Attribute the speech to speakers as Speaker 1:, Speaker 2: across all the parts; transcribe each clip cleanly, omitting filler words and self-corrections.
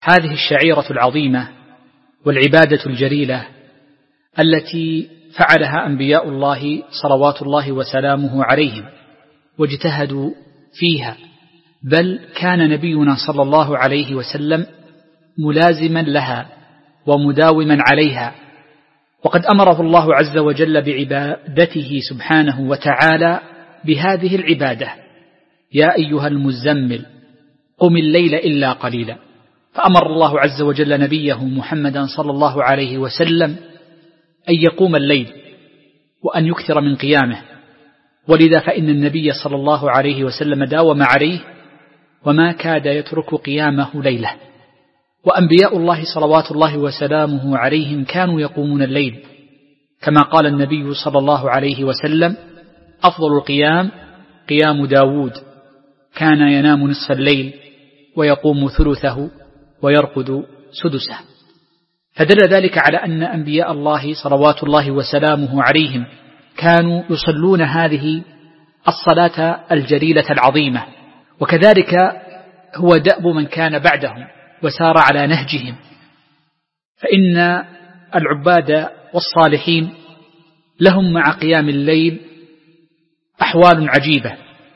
Speaker 1: هذه الشعيرة العظيمة والعبادة الجليلة التي فعلها أنبياء الله صلوات الله وسلامه عليهم واجتهدوا فيها، بل كان نبينا صلى الله عليه وسلم ملازما لها ومداوما عليها، وقد أمره الله عز وجل بعبادته سبحانه وتعالى بهذه العبادة: يا أيها المزمل قم الليل إلا قليلا. فأمر الله عز وجل نبيه محمدا صلى الله عليه وسلم أن يقوم الليل وأن يكثر من قيامه، ولذا فإن النبي صلى الله عليه وسلم داوم عليه وما كاد يترك قيامه ليلة. وأنبياء الله صلوات الله وسلامه عليهم كانوا يقومون الليل، كما قال النبي صلى الله عليه وسلم: أفضل القيام قيام داود، كان ينام نصف الليل ويقوم ثلثه ويرقد سدسه. فدل ذلك على أن أنبياء الله صلوات الله وسلامه عليهم كانوا يصلون هذه الصلاة الجليلة العظيمة، وكذلك هو دأب من كان بعدهم وسار على نهجهم. فإن العباد والصالحين لهم مع قيام الليل أحوال عجيبة،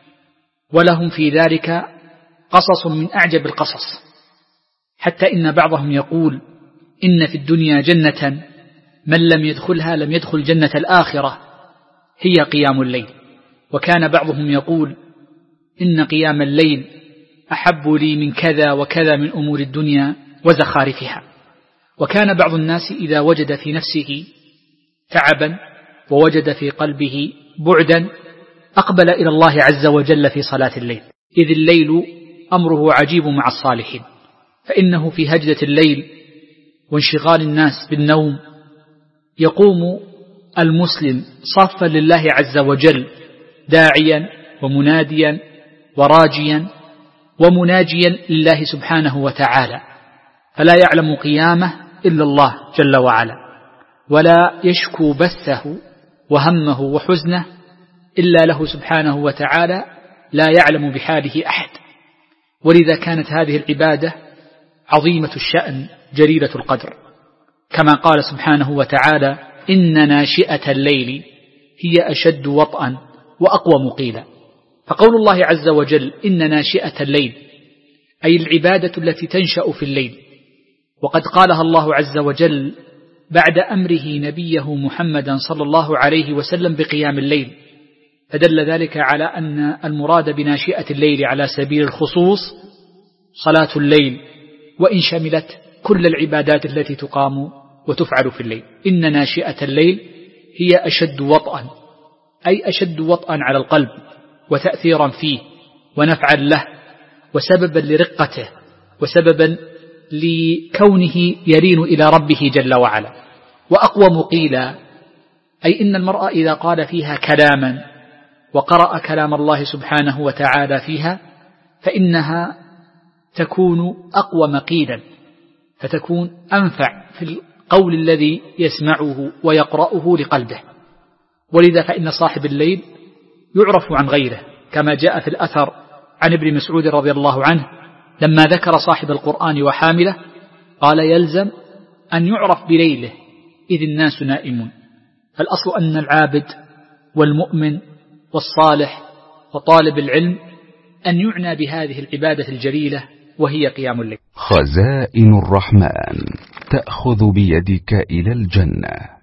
Speaker 1: ولهم في ذلك قصص من أعجب القصص، حتى إن بعضهم يقول: إن في الدنيا جنة من لم يدخلها لم يدخل جنة الآخرة، هي قيام الليل. وكان بعضهم يقول: إن قيام الليل أحب لي من كذا وكذا من أمور الدنيا وزخارفها. وكان بعض الناس إذا وجد في نفسه تعبا ووجد في قلبه بعدا أقبل إلى الله عز وجل في صلاة الليل، إذ الليل أمره عجيب مع الصالحين، فإنه في هجدة الليل وانشغال الناس بالنوم يقوم المسلم صافا لله عز وجل، داعيا ومناديا وراجيا ومناجيا لله سبحانه وتعالى، فلا يعلم قيامه إلا الله جل وعلا، ولا يشكو بثه وهمه وحزنه إلا له سبحانه وتعالى، لا يعلم بحاله أحد. ولذا كانت هذه العبادة عظيمة الشأن جليلة القدر، كما قال سبحانه وتعالى: إن ناشئة الليل هي أشد وطئا وأقوم قيلا. فقول الله عز وجل إن ناشئة الليل أي العبادة التي تنشأ في الليل، وقد قالها الله عز وجل بعد أمره نبيه محمدا صلى الله عليه وسلم بقيام الليل، فدل ذلك على أن المراد بناشئة الليل على سبيل الخصوص صلاة الليل، وإن شملت كل العبادات التي تقام وتفعل في الليل. إن ناشئة الليل هي أشد وطئا، أي أشد وطئا على القلب وتأثيرا فيه ونفعا له وسببا لرقته وسببا لكونه يلين إلى ربه جل وعلا. وأقوم قيلا أي إن المرء إذا قال فيها كلاما وقرأ كلام الله سبحانه وتعالى فيها فإنها تكون أقوم قيلا، فتكون أنفع في القول الذي يسمعه ويقرأه لقلبه. ولذا فإن صاحب الليل يعرف عن غيره، كما جاء في الأثر عن ابن مسعود رضي الله عنه لما ذكر صاحب القرآن وحامله قال: يلزم أن يعرف بليله إذ الناس نائمون. فالأصل أن العابد والمؤمن والصالح وطالب العلم أن يعنى بهذه العبادة الجليلة وهي قيام الليل.
Speaker 2: خزائن الرحمن تأخذ بيدك إلى الجنة.